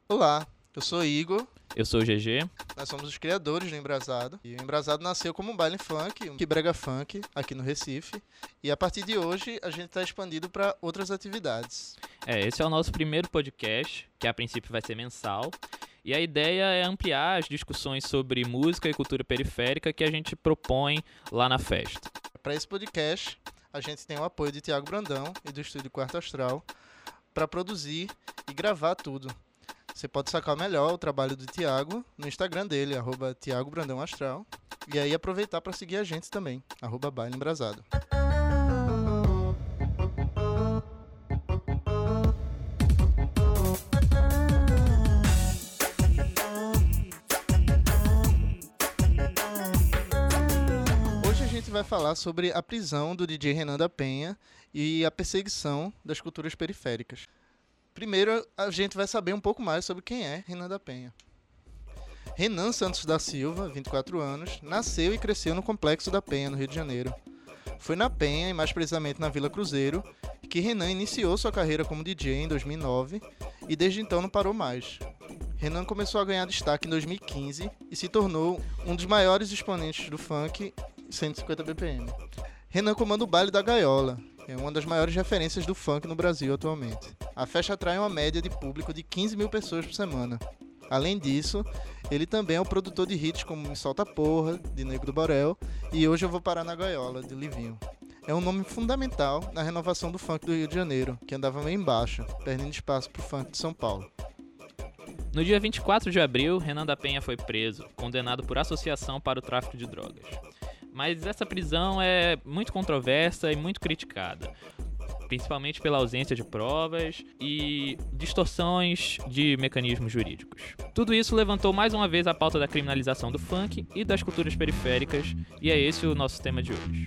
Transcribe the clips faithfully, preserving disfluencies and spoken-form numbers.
Olá, eu sou Igor, Eu sou o G G. nós somos os criadores do Embrasado. E o Embrasado nasceu como um baile funk, um que brega funk, aqui no Recife. E a partir de hoje a gente está expandido para outras atividades. É, esse é o nosso primeiro podcast, que a princípio vai ser mensal. E a ideia é ampliar as discussões sobre música e cultura periférica que a gente propõe lá na festa. Para esse podcast, a gente tem o apoio de Tiago Brandão e do Estúdio Quarto Astral para produzir e gravar tudo. Você pode sacar melhor o trabalho do Tiago no Instagram dele, arroba Tiago Brandão Astral. E aí aproveitar para seguir a gente também, arroba Baile Embrasado. Hoje a gente vai falar sobre a prisão do D J Renan da Penha e a perseguição das culturas periféricas. Primeiro, a gente vai saber um pouco mais sobre quem é Renan da Penha. Renan Santos da Silva, vinte e quatro anos, nasceu e cresceu no Complexo da Penha, no Rio de Janeiro. Foi na Penha, e mais precisamente na Vila Cruzeiro, que Renan iniciou sua carreira como D J em dois mil e nove e desde então não parou mais. Renan começou a ganhar destaque em dois mil e quinze e se tornou um dos maiores exponentes do funk cento e cinquenta B P M. Renan comanda o Baile da Gaiola, é uma das maiores referências do funk no Brasil atualmente. A festa atrai uma média de público de quinze mil pessoas por semana. Além disso, ele também é o produtor de hits como Me Solta Porra, de Nego do Borel, e Hoje Eu Vou Parar na Gaiola, de Livinho. É um nome fundamental na renovação do funk do Rio de Janeiro, que andava meio embaixo, perdendo espaço para o funk de São Paulo. No dia vinte e quatro de abril, Renan da Penha foi preso, condenado por associação para o tráfico de drogas. Mas essa prisão é muito controversa e muito criticada, principalmente pela ausência de provas e distorções de mecanismos jurídicos. Tudo isso levantou mais uma vez a pauta da criminalização do funk e das culturas periféricas, e é esse o nosso tema de hoje.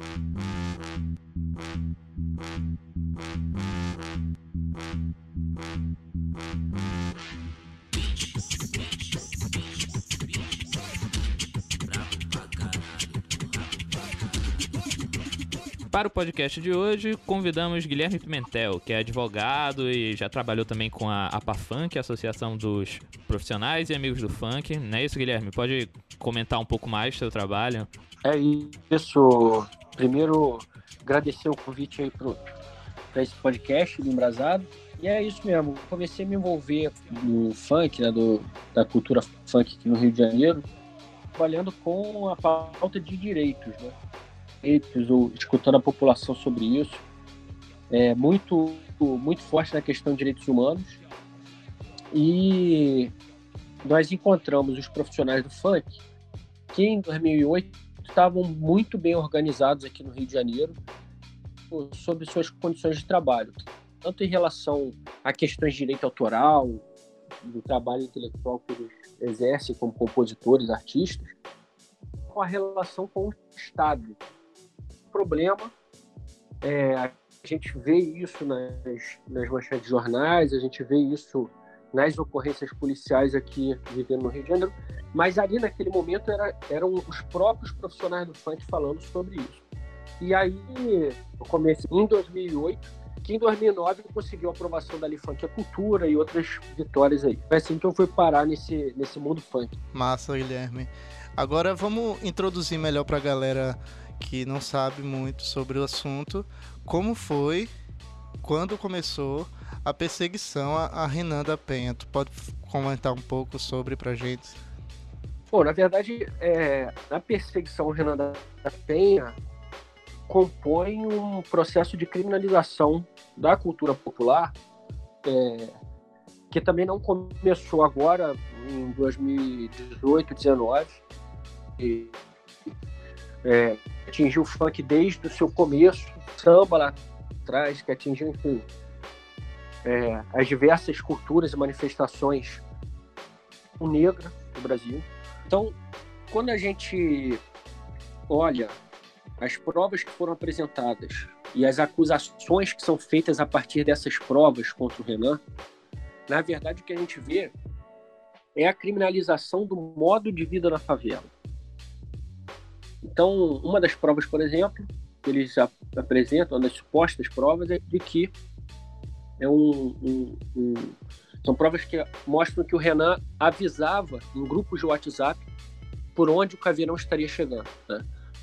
Para o podcast de hoje, convidamos Guilherme Pimentel, que é advogado e já trabalhou também com a APAFunk, a Associação dos Profissionais e Amigos do Funk. Não é isso, Guilherme? Pode comentar um pouco mais do seu trabalho? É isso. Primeiro, agradecer o convite aí para esse podcast do Embrasado. E é isso mesmo. Comecei a me envolver no funk, né, do, da cultura funk aqui no Rio de Janeiro, trabalhando com a pauta de direitos, né? Ou escutando a população sobre isso, é muito, muito forte na questão de direitos humanos. E nós encontramos os profissionais do funk que em dois mil e oito estavam muito bem organizados aqui no Rio de Janeiro sobre suas condições de trabalho, tanto em relação a questões de direito autoral, do trabalho intelectual que eles exercem como compositores, artistas, com a relação com o Estado. Problema, é, a gente vê isso nas, nas manchetes de jornais, a gente vê isso nas ocorrências policiais aqui vivendo no Rio de Janeiro, mas ali naquele momento era, eram os próprios profissionais do funk falando sobre isso. E aí eu comecei em dois mil e oito, que em dois mil e nove conseguiu a aprovação da Lei Funk à Cultura e outras vitórias aí. Foi assim que eu fui parar nesse, nesse mundo funk. Massa, Guilherme. Agora vamos introduzir melhor para a galera que não sabe muito sobre o assunto, como foi, quando começou a perseguição a, a Renan da Penha. Tu pode comentar um pouco sobre pra gente? Bom, na verdade, é, a perseguição ao Renan da Penha compõe um processo de criminalização da cultura popular, é, que também não começou agora, em dois mil e dezoito, dois mil e dezenove, e É, atingiu o funk desde o seu começo, samba lá atrás, que atingiu, enfim, é, as diversas culturas e manifestações negras no Brasil. Então, quando a gente olha as provas que foram apresentadas e as acusações que são feitas a partir dessas provas contra o Renan, na verdade o que a gente vê é a criminalização do modo de vida na favela. Então, uma das provas, por exemplo, que eles apresentam, uma das supostas provas, é de que é um, um, um, São provas que mostram que o Renan avisava em grupos de WhatsApp por onde o caveirão estaria chegando, né?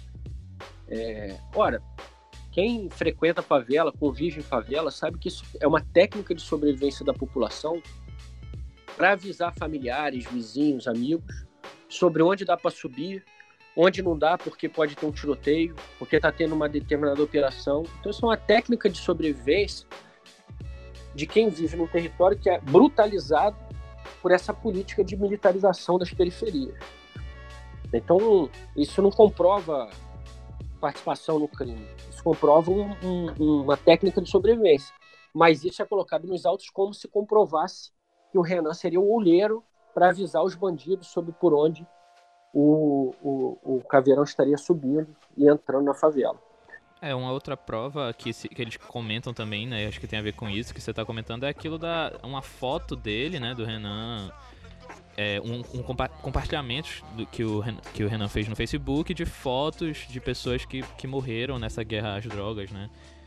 É, ora, quem frequenta favela, convive em favela, sabe que isso é uma técnica de sobrevivência da população para avisar familiares, vizinhos, amigos sobre onde dá para subir, onde não dá porque pode ter um tiroteio, porque está tendo uma determinada operação. Então isso é uma técnica de sobrevivência de quem vive num território que é brutalizado por essa política de militarização das periferias. Então isso não comprova participação no crime, isso comprova um, um, uma técnica de sobrevivência, mas isso é colocado nos autos como se comprovasse que o Renan seria o olheiro para avisar os bandidos sobre por onde o, o, o caveirão estaria subindo e entrando na favela. É, uma outra prova que, se, que eles comentam também, né, acho que tem a ver com isso que você está comentando, é aquilo da uma foto dele, né, do Renan, é, um, um compa compartilhamento do, que, o, que o Renan fez no Facebook de fotos de pessoas que, que morreram nessa guerra às drogas, né,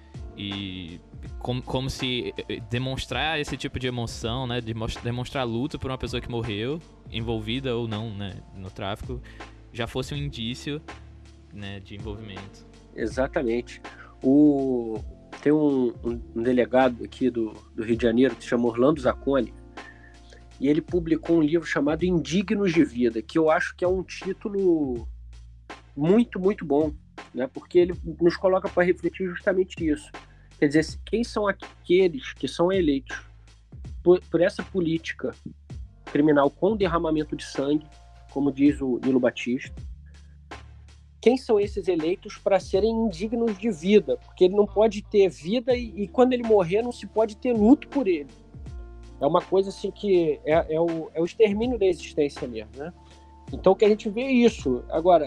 e como, como se demonstrar esse tipo de emoção, né, de demonstrar luto por uma pessoa que morreu, envolvida ou não, né, no tráfico, já fosse um indício, né, de envolvimento. Exatamente. O... Tem um, um, um delegado aqui do, do Rio de Janeiro que se chama Orlando Zacconi, e ele publicou um livro chamado Indignos de Vida, que eu acho que é um título muito, muito bom, né? Porque ele nos coloca para refletir justamente isso. Quer dizer, quem são aqueles que são eleitos por, por essa política criminal com derramamento de sangue, como diz o Nilo Batista? Quem são esses eleitos para serem indignos de vida? Porque ele não pode ter vida e, e quando ele morrer não se pode ter luto por ele. É uma coisa assim que é, é, o, é o extermínio da existência mesmo, né? Então que a gente vê isso. Agora,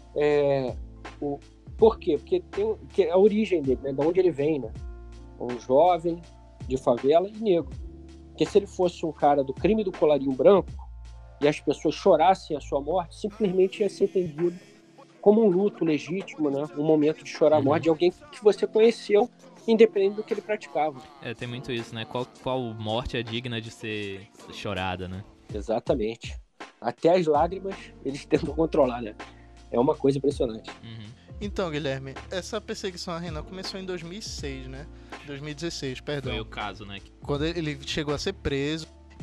é, o, por quê? Porque tem que é a origem dele, né? De onde ele vem, né? Um jovem de favela e negro. Porque se ele fosse um cara do crime do colarinho branco e as pessoas chorassem a sua morte, simplesmente ia ser entendido como um luto legítimo, né? Um momento de chorar a morte de alguém que você conheceu, independente do que ele praticava. É, tem muito isso, né? Qual, qual morte é digna de ser chorada, né? Exatamente. Até as lágrimas eles tentam controlar, né? É uma coisa impressionante. Uhum. Então, Guilherme, essa perseguição a Renan começou em dois mil e seis, né? dois mil e dezesseis, perdão. Foi o caso, né? Quando ele chegou a ser preso.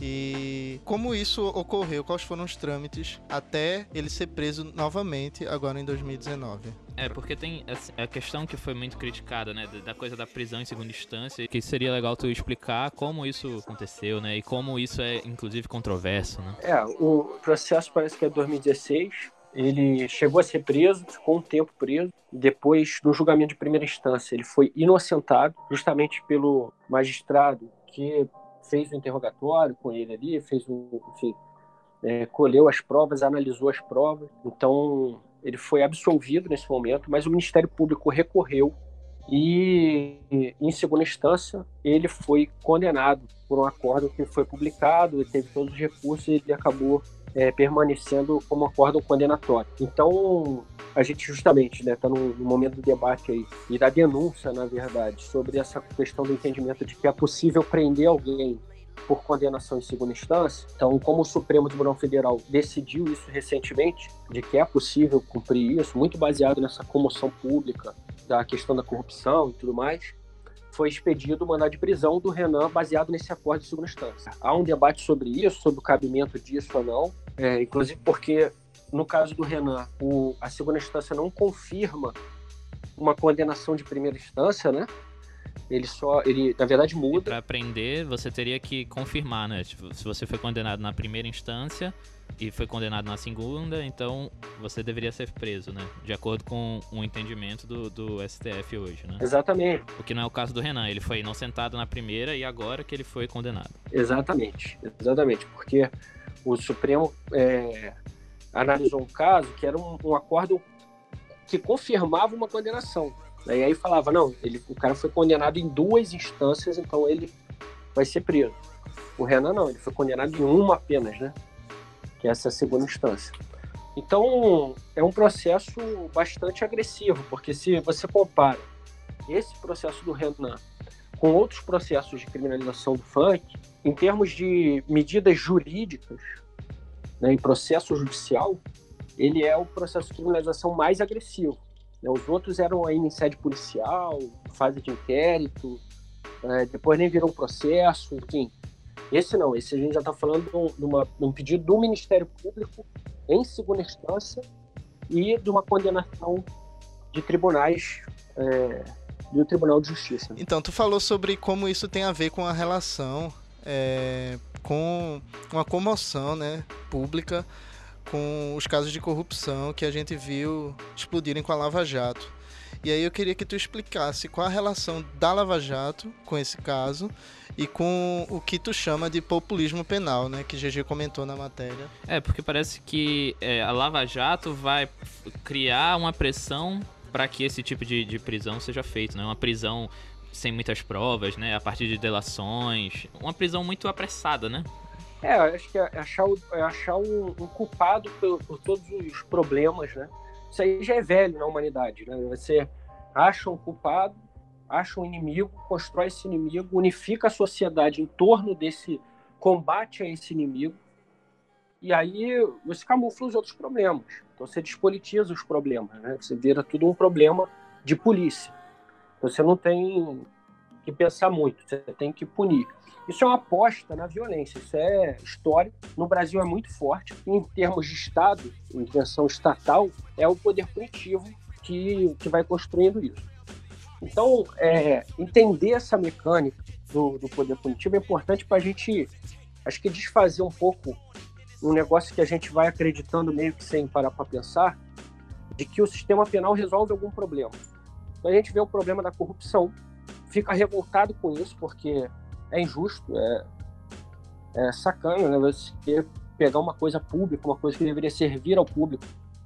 E como isso ocorreu? Quais foram os trâmites até ele ser preso novamente agora em dois mil e dezenove? É, porque tem a questão que foi muito criticada, né, da coisa da prisão em segunda instância, que seria legal tu explicar como isso aconteceu, né, e como isso é, inclusive, controverso, né? É, o processo parece que é dois mil e dezesseis, ele chegou a ser preso, ficou um tempo preso, depois, no julgamento de primeira instância, ele foi inocentado, justamente pelo magistrado que fez o interrogatório com ele ali, fez o, enfim, é, colheu as provas, analisou as provas. Então, ele foi absolvido nesse momento, mas o Ministério Público recorreu e, em segunda instância, ele foi condenado por um acórdão que foi publicado, ele teve todos os recursos e ele acabou é, permanecendo como acórdão condenatório. Então, a gente justamente está, né, tá no, no momento do debate aí, e da denúncia, na verdade, sobre essa questão do entendimento de que é possível prender alguém por condenação em segunda instância. Então, como o Supremo Tribunal Federal decidiu isso recentemente, de que é possível cumprir isso, muito baseado nessa comoção pública da questão da corrupção e tudo mais, foi expedido o mandado de prisão do Renan baseado nesse acordo de segunda instância. Há um debate sobre isso, sobre o cabimento disso ou não, é, inclusive porque, no caso do Renan, o, a segunda instância não confirma uma condenação de primeira instância, né? Ele só, ele, na verdade, muda. Para prender, você teria que confirmar, né? Tipo, se você foi condenado na primeira instância e foi condenado na segunda, então você deveria ser preso, né? De acordo com o entendimento do, do S T F hoje, né? Exatamente. O que não é o caso do Renan. Ele foi inocentado na primeira e agora que ele foi condenado. Exatamente. Exatamente. Porque o Supremo é, analisou um caso que era um, um acordo que confirmava uma condenação. E aí falava, não, ele, o cara foi condenado em duas instâncias, então ele vai ser preso. O Renan não, ele foi condenado em uma apenas, né? Que essa é a segunda instância. Então, é um processo bastante agressivo, porque se você compara esse processo do Renan com outros processos de criminalização do funk, em termos de medidas jurídicas, né, em processo judicial, ele é o processo de criminalização mais agressivo. Né? Os outros eram ainda em sede policial, fase de inquérito, é, depois nem virou um processo, enfim. Esse não, esse a gente já está falando de, uma, de um pedido do Ministério Público em segunda instância e de uma condenação de tribunais, é, do Tribunal de Justiça. Então, tu falou sobre como isso tem a ver com a relação, é, com uma comoção, né, pública com os casos de corrupção que a gente viu explodirem com a Lava Jato. E aí eu queria que tu explicasse qual a relação da Lava Jato com esse caso e com o que tu chama de populismo penal, né? Que G G comentou na matéria. É, porque parece que é, a Lava Jato vai criar uma pressão para que esse tipo de, de prisão seja feito, né? Uma prisão sem muitas provas, né? A partir de delações. Uma prisão muito apressada, né? É, acho que é achar, é achar um, um culpado por, por todos os problemas, né? Isso aí já é velho na humanidade, né? Você acha um culpado, acha um inimigo, constrói esse inimigo, unifica a sociedade em torno desse combate a esse inimigo, e aí você camufla os outros problemas. Então você despolitiza os problemas, né? Você vira tudo um problema de polícia. Então você não tem que pensar muito, você tem que punir. Isso é uma aposta na violência, isso é histórico. No Brasil é muito forte. Em termos de Estado, intervenção estatal, é o poder punitivo que, que vai construindo isso. Então, é, entender essa mecânica do, do poder punitivo é importante para a gente, acho que desfazer um pouco um negócio que a gente vai acreditando meio que sem parar para pensar, de que o sistema penal resolve algum problema. Então a gente vê o problema da corrupção, fica revoltado com isso, porque é injusto, é, é sacana, né? Você pegar uma coisa pública, uma coisa que deveria servir ao público.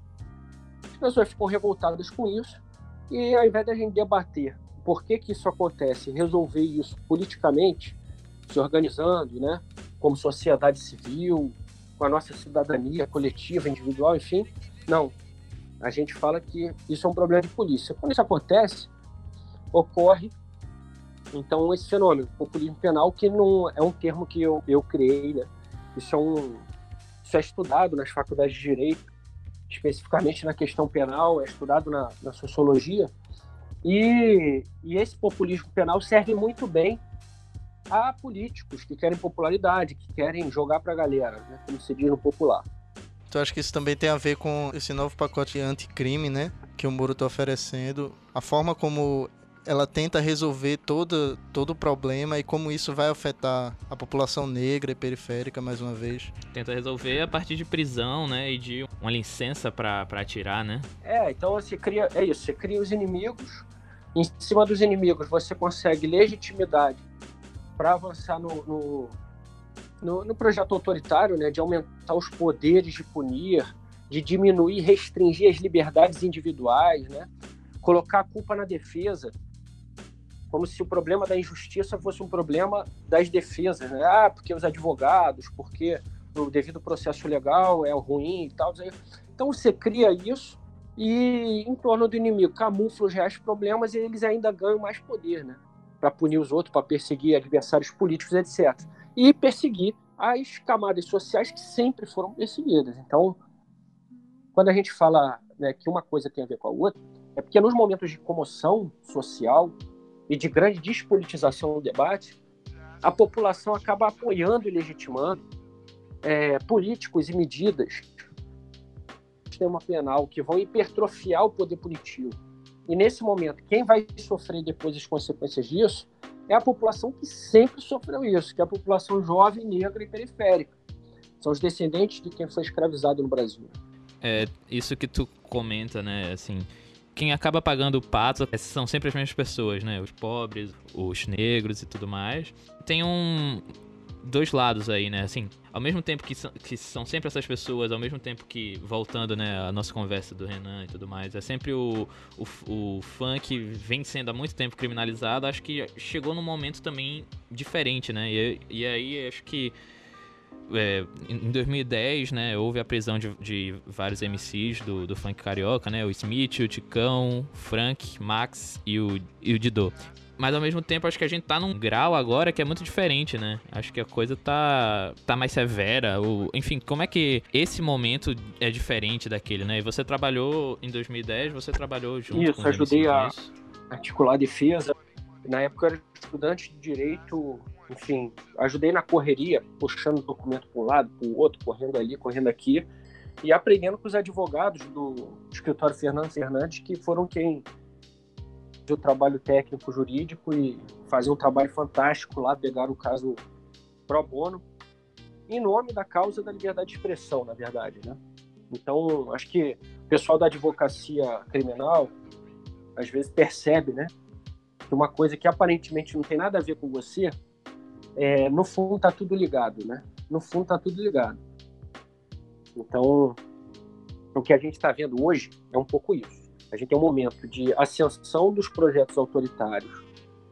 As pessoas ficam revoltadas com isso e ao invés da gente debater por que que isso acontece, resolver isso politicamente, se organizando, né? Como sociedade civil, com a nossa cidadania coletiva, individual, enfim, não. A gente fala que isso é um problema de polícia. Quando isso acontece, ocorre então esse fenômeno, populismo penal, que não é um termo que eu, eu criei, né? Isso é, um, isso é estudado nas faculdades de Direito, especificamente na questão penal, é estudado na, na sociologia, e, e esse populismo penal serve muito bem a políticos que querem popularidade, que querem jogar para a galera, né? Como se diz no popular. Tu acha que isso também tem a ver com esse novo pacote anticrime, né? Que o Moro está oferecendo, a forma como ela tenta resolver todo, todo o problema e como isso vai afetar a população negra e periférica, mais uma vez. Tenta resolver a partir de prisão, né, e de uma licença para atirar, né? É, então você cria, é isso, você cria os inimigos, em cima dos inimigos você consegue legitimidade para avançar no, no, no, no projeto autoritário, né, de aumentar os poderes de punir, de diminuir, restringir as liberdades individuais, né, colocar a culpa na defesa, como se o problema da injustiça fosse um problema das defesas, né? Ah, porque os advogados, porque o devido processo legal é ruim e tal. Então você cria isso e em torno do inimigo camufla os reais problemas e eles ainda ganham mais poder, né? Para punir os outros, para perseguir adversários políticos, etcétera. E perseguir as camadas sociais que sempre foram perseguidas. Então, quando a gente fala, né, que uma coisa tem a ver com a outra, é porque nos momentos de comoção social e de grande despolitização do debate, a população acaba apoiando e legitimando é, políticos e medidas do sistema penal que vão hipertrofiar o poder punitivo. E nesse momento, quem vai sofrer depois as consequências disso é a população que sempre sofreu isso, que é a população jovem, negra e periférica. São os descendentes de quem foi escravizado no Brasil. É isso que tu comenta, né, assim... Quem acaba pagando o pato são sempre as mesmas pessoas, né? Os pobres, os negros e tudo mais. Tem um... dois lados aí, né? Assim, ao mesmo tempo que são, que são sempre essas pessoas, ao mesmo tempo que, voltando, né, a nossa conversa do Renan e tudo mais, é sempre o, o, o funk vem sendo há muito tempo criminalizado. Acho que chegou num momento também diferente, né? E, e aí acho que É, em dois mil e dez, né, houve a prisão de, de vários M Cs do, do funk carioca, né, o Smith, o Ticão, o Frank, Max e o, e o Didô. Mas ao mesmo tempo, acho que a gente tá num grau agora que é muito diferente, né? Acho que a coisa tá, tá mais severa. Ou, enfim, como é que esse momento é diferente daquele, né? E você trabalhou em dois mil e dez, você trabalhou junto isso, com os ajudei M Cs, a isso? articular a defesa. Na época eu era estudante de direito, enfim, ajudei na correria, puxando documento para um lado, para o outro, correndo ali, correndo aqui, e aprendendo com os advogados do escritório Fernando Fernandes, que foram quem fez o trabalho técnico jurídico e faziam um trabalho fantástico lá, pegaram o caso pro bono, em nome da causa da liberdade de expressão, na verdade, né? Então, acho que o pessoal da advocacia criminal, às vezes, percebe, né, que uma coisa que aparentemente não tem nada a ver com você, é, no fundo tá tudo ligado, né? No fundo tá tudo ligado. Então, o que a gente está vendo hoje é um pouco isso. A gente tem um momento de ascensão dos projetos autoritários,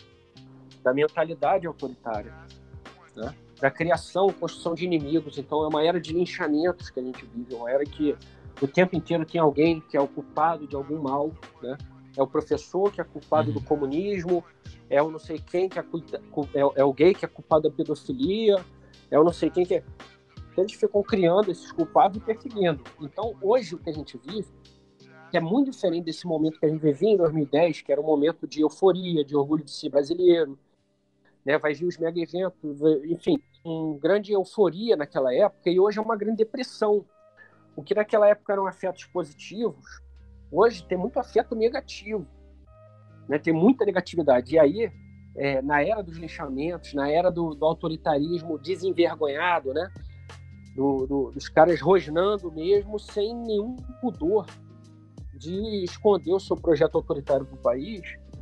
da mentalidade autoritária, né? Da criação, construção de inimigos. Então, é uma era de linchamentos que a gente vive, uma era que o tempo inteiro tem alguém que é o culpado de algum mal, né? É o professor que é culpado uhum. do comunismo, é o não sei quem que é, é, é o gay que é culpado da pedofilia, é o não sei quem que é... Então, eles ficam criando esses culpados e perseguindo. Então, hoje, o que a gente vive, que é muito diferente desse momento que a gente vivia em dois mil e dez, que era um momento de euforia, de orgulho de ser brasileiro, né? Vai vir os mega eventos, enfim, uma grande euforia naquela época, e hoje é uma grande depressão. O que naquela época eram afetos positivos, hoje tem muito afeto negativo, né? Tem muita negatividade. E aí, é, na era dos linchamentos, na era do, do autoritarismo desenvergonhado, né? Do, do, dos caras rosnando mesmo, sem nenhum pudor de esconder o seu projeto autoritário para o país,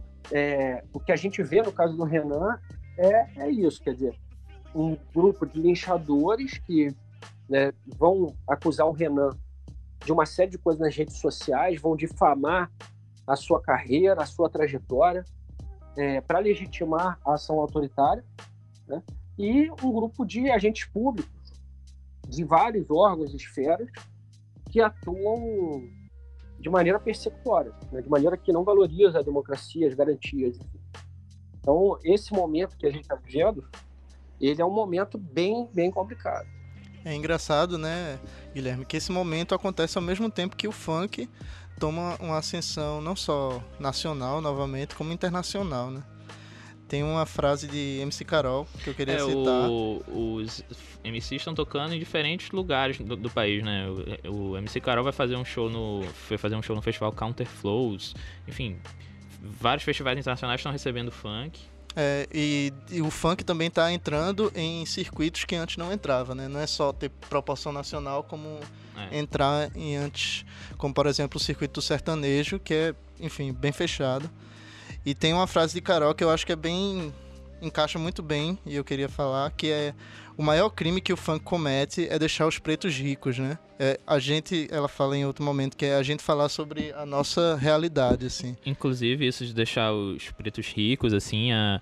é, o que a gente vê no caso do Renan é, é isso, quer dizer, um grupo de linchadores que, né, vão acusar o Renan de uma série de coisas nas redes sociais, vão difamar a sua carreira, a sua trajetória, é, para legitimar a ação autoritária, né? E um grupo de agentes públicos de vários órgãos e esferas que atuam de maneira persecutória, né? De maneira que não valoriza a democracia, as garantias. Então, esse momento que a gente está vivendo, ele é um momento bem, bem complicado. É engraçado, né, Guilherme, que esse momento acontece ao mesmo tempo que o funk toma uma ascensão não só nacional, novamente, como internacional, né? Tem uma frase de M C Carol que eu queria é, citar. O, os M Cs estão tocando em diferentes lugares do, do país, né? O, o M C Carol vai fazer um show no, foi fazer um show no festival Counter Flows. Enfim, vários festivais internacionais estão recebendo funk. É, e, e o funk também está entrando em circuitos que antes não entrava, né? Não é só ter proporção nacional, como é. entrar em antes, como por exemplo o circuito do sertanejo, que é, enfim, bem fechado. E tem uma frase de Carol que eu acho que é bem, encaixa muito bem, e eu queria falar, que é: o maior crime que o funk comete é deixar os pretos ricos, né? É, a gente, ela fala em outro momento, que é a gente falar sobre a nossa realidade, assim. Inclusive, isso de deixar os pretos ricos, assim, a,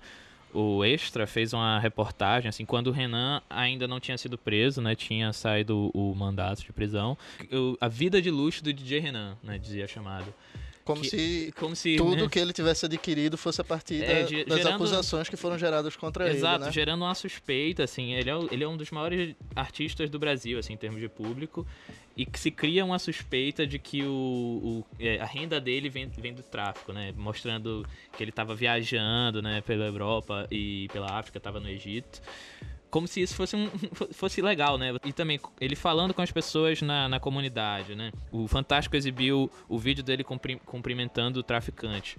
o Extra fez uma reportagem, assim, quando o Renan ainda não tinha sido preso, né? Tinha saído o, o mandato de prisão. O, a vida de luxo do D J Renan, né? Dizia chamado. Como, que, se como se tudo né? que ele tivesse adquirido fosse a partir é, da, gerando, das acusações que foram geradas contra exato, ele, né? Exato, gerando uma suspeita, assim, ele é, ele é um dos maiores artistas do Brasil, assim, em termos de público, e que se cria uma suspeita de que o, o, a renda dele vem, vem do tráfico, né? Mostrando que ele estava viajando, né, pela Europa e pela África, estava no Egito. Como se isso fosse, um, fosse legal, né? E também ele falando com as pessoas na, na comunidade, né? O Fantástico exibiu o vídeo dele cumpri, cumprimentando o traficante.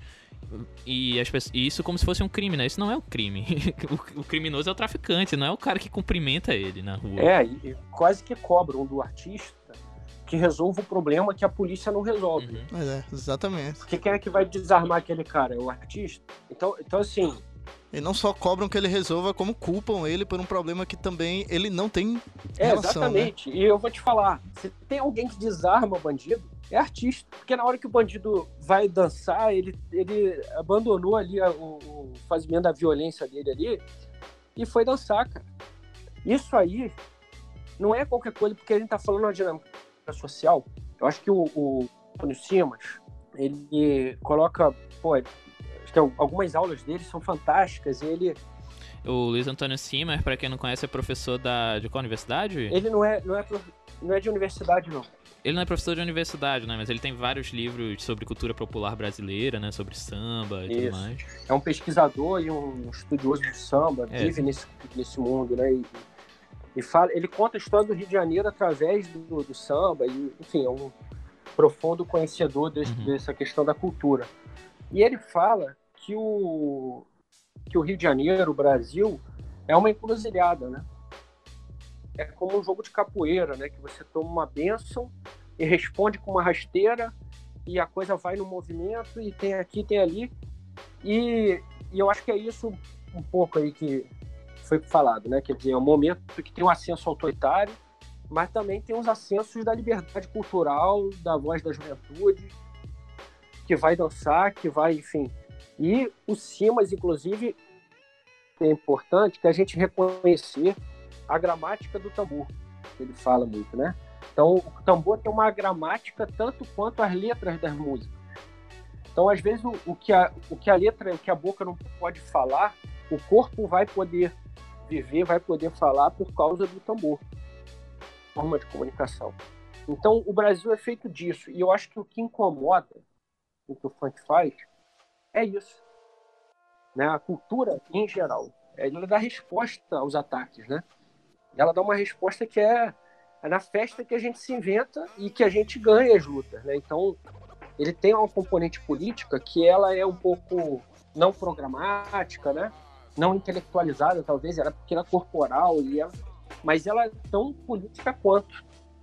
E, as pessoas, e isso como se fosse um crime, né? Isso não é um crime. O, o criminoso é o traficante, não é o cara que cumprimenta ele na rua. É, e quase que cobram do artista que resolva o problema que a polícia não resolve. Uhum. Mas é, exatamente. Porque quem é que vai desarmar aquele cara? É o artista? Então, então assim... E não só cobram que ele resolva, como culpam ele por um problema que também ele não tem é, relação, exatamente. Né? E eu vou te falar, se tem alguém que desarma o bandido, é artista. Porque na hora que o bandido vai dançar, ele, ele abandonou ali a, o, o fazimento da violência dele ali e foi dançar, cara. Isso aí não é qualquer coisa, porque a gente está falando de uma dinâmica social. Eu acho que o, o Antônio Simas, ele coloca, pô, acho que algumas aulas dele são fantásticas, ele... O Luiz Antônio Simas, para quem não conhece, é professor da, de qual universidade? Ele não é, não é, não é de universidade, não. Ele não é professor de universidade, né? Mas ele tem vários livros sobre cultura popular brasileira, né? Sobre samba e Isso. tudo mais. É um pesquisador e um estudioso de samba, É. vive nesse, nesse mundo, né? E, e fala, ele conta a história do Rio de Janeiro através do, do samba, e, enfim, é um profundo conhecedor desse, uhum. dessa questão da cultura. E ele fala que o, que o Rio de Janeiro, o Brasil, é uma encruzilhada, né? É como um jogo de capoeira, né? Que você toma uma bênção e responde com uma rasteira e a coisa vai no movimento e tem aqui, tem ali. E, e eu acho que é isso um pouco aí que foi falado, né? Quer dizer, é um momento que tem um ascenso autoritário, mas também tem os ascensos da liberdade cultural, da voz da juventude, que vai dançar, que vai, enfim. E o Simas, inclusive, é importante que a gente reconhecer a gramática do tambor, que ele fala muito, né? Então, o tambor tem uma gramática tanto quanto as letras das músicas. Então, às vezes, o, o, que, a, o que a letra, o que a boca não pode falar, o corpo vai poder viver, vai poder falar por causa do tambor. Forma de comunicação. Então, o Brasil é feito disso. E eu acho que o que incomoda, o que o funk faz, é isso. Né? A cultura, em geral, ela dá resposta aos ataques, né? Ela dá uma resposta que é, é na festa que a gente se inventa e que a gente ganha as lutas, né? Então, ele tem uma componente política que ela é um pouco não programática, né? Não intelectualizada, talvez, ela é pequena corporal, e ela, mas ela é tão política quanto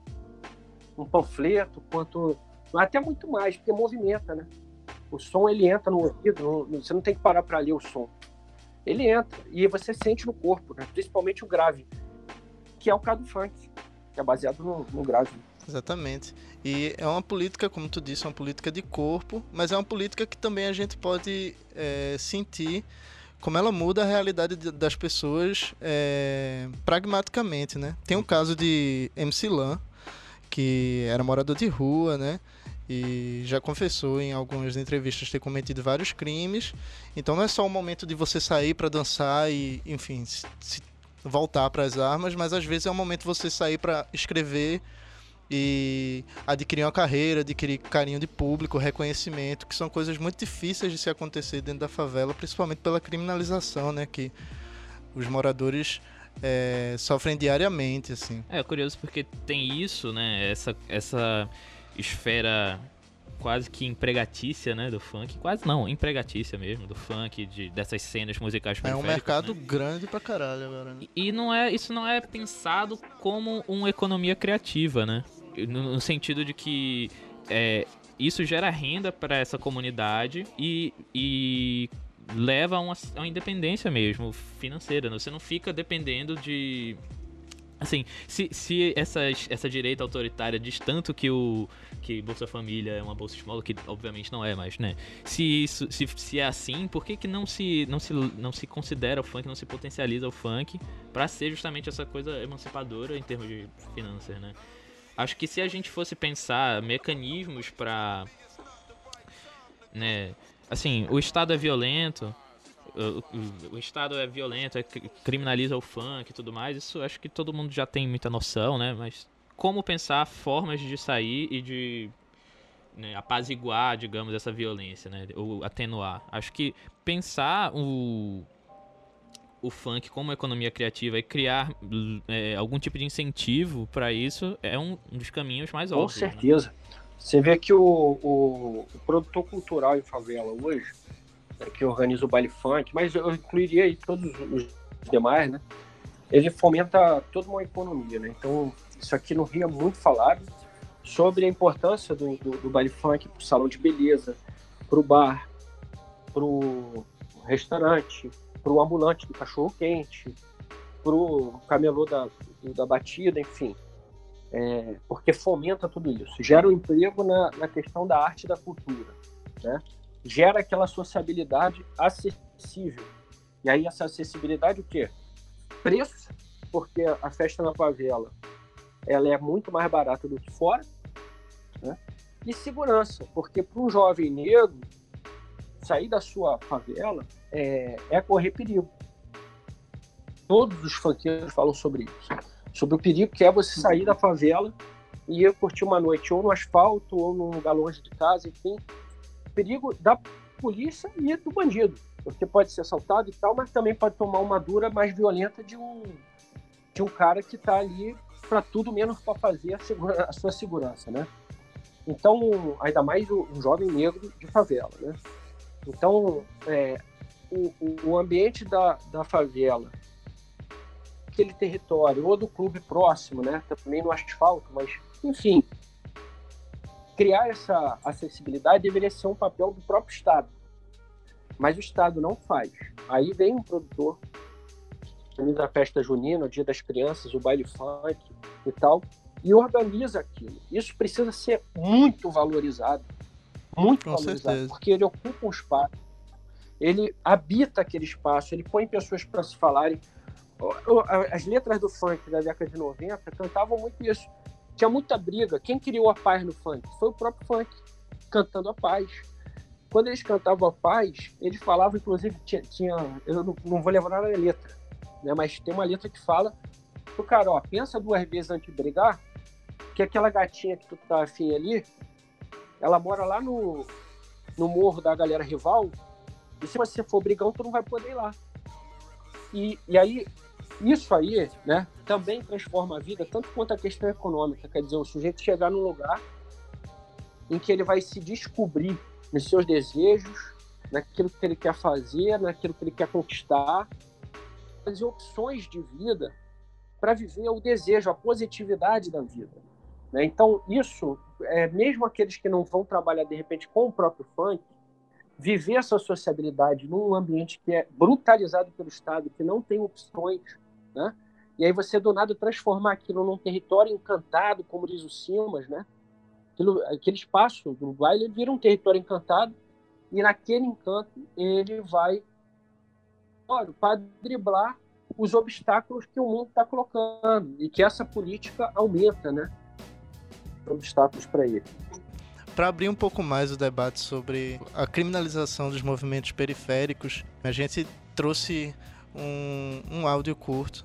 um panfleto, quanto até muito mais, porque movimenta, né? O som, ele entra no ouvido, no, você não tem que parar para ler o som. Ele entra e você sente no corpo, né? Principalmente o grave, que é o caso do funk, que é baseado no, no grave. Exatamente. E é uma política, como tu disse, uma política de corpo, mas é uma política que também a gente pode é, sentir como ela muda a realidade das pessoas é, pragmaticamente, né? Tem um caso de M C Lan, que era morador de rua, né? E já confessou em algumas entrevistas ter cometido vários crimes. Então não é só o momento de você sair para dançar e, enfim, se, se voltar para as armas, mas às vezes é o momento de você sair para escrever e adquirir uma carreira, adquirir carinho de público, reconhecimento, que são coisas muito difíceis de se acontecer dentro da favela, principalmente pela criminalização, né, que os moradores é, sofrem diariamente, assim. É curioso porque tem isso, né, essa, essa esfera quase que empregatícia, né, do funk, quase não, empregatícia mesmo, do funk, de, dessas cenas musicais periféricas. É um mercado, né? grande pra caralho agora, né? E, e não é, isso não é pensado como uma economia criativa, né, no, no sentido de que é, isso gera renda para essa comunidade e, e leva a uma, a uma independência mesmo, financeira, né? Você não fica dependendo de... Assim, se, se essa, essa direita autoritária diz tanto que o que Bolsa Família é uma bolsa de esmola, que obviamente não é mais, né? Se, isso, se, se é assim, por que, que não, se, não, se, não se considera o funk, não se potencializa o funk para ser justamente essa coisa emancipadora em termos de finanças, né? Acho que se a gente fosse pensar mecanismos para... Né, assim, o Estado é violento... O, o, o Estado é violento, é, criminaliza o funk e tudo mais, isso acho que todo mundo já tem muita noção, né? Mas como pensar formas de sair e de, né, apaziguar, digamos, essa violência, né? Ou atenuar. Acho que pensar o, o funk como economia criativa e criar é, algum tipo de incentivo para isso é um dos caminhos mais óbvios. Com certeza. Né? Você vê que o, o, o produtor cultural em favela hoje, que organiza o baile funk, mas eu incluiria aí todos os demais, né? Ele fomenta toda uma economia, né? Então, isso aqui no Rio é muito falado sobre a importância do, do, do baile funk para o salão de beleza, para o bar, para o restaurante, para o ambulante do cachorro-quente, para o camelô da, da batida, enfim. É, porque fomenta tudo isso. Gera um emprego na, na questão da arte e da cultura, né? Gera aquela sociabilidade acessível. E aí essa acessibilidade o quê? Preço, porque a festa na favela ela é muito mais barata do que fora, né? E segurança, porque para um jovem negro sair da sua favela é, é correr perigo. Todos os funkeiros falam sobre isso, sobre o perigo que é você sair da favela e ir curtir uma noite ou no asfalto ou num lugar longe de casa, enfim. O perigo da polícia e do bandido, porque pode ser assaltado e tal, mas também pode tomar uma dura mais violenta de um, de um cara que está ali para tudo menos para fazer a, segura, a sua segurança, né? Então, ainda mais um jovem negro de favela, né? Então, é, o, o ambiente da, da favela, aquele território, ou do clube próximo, né? Também no asfalto, mas, enfim, criar essa acessibilidade deveria ser um papel do próprio Estado. Mas o Estado não faz. Aí vem um produtor, organiza a festa junina, o Dia das Crianças, o baile funk e tal, e organiza aquilo. Isso precisa ser muito valorizado, muito Com valorizado, certeza. porque ele ocupa um espaço, ele habita aquele espaço, ele põe pessoas para se falarem. As letras do funk da década de noventa cantavam muito isso. Tinha muita briga. Quem criou a paz no funk? Foi o próprio funk, cantando a paz. Quando eles cantavam a paz, eles falavam, inclusive, tinha, tinha eu não, não vou lembrar a letra, né, mas tem uma letra que fala pro cara, ó, pensa duas vezes antes de brigar, que aquela gatinha que tu tá afim ali, ela mora lá no, no morro da galera rival, e se você for brigão, tu não vai poder ir lá. E, e aí, isso aí, né, também transforma a vida, tanto quanto a questão econômica. Quer dizer, o sujeito chegar num lugar em que ele vai se descobrir nos seus desejos, naquilo que ele quer fazer, naquilo que ele quer conquistar, fazer opções de vida para viver o desejo, a positividade da vida, né? Então, isso, é, mesmo aqueles que não vão trabalhar, de repente, com o próprio funk, viver essa sociabilidade num ambiente que é brutalizado pelo Estado, que não tem opções, né? E aí você, do nada, transformar aquilo num território encantado, como diz o Simas, né? Aquilo, aquele espaço do baile vira um território encantado, e naquele encanto ele vai para driblar os obstáculos que o mundo está colocando, e que essa política aumenta, né? Obstáculos para ele. Para abrir um pouco mais o debate sobre a criminalização dos movimentos periféricos, a gente trouxe um, um áudio curto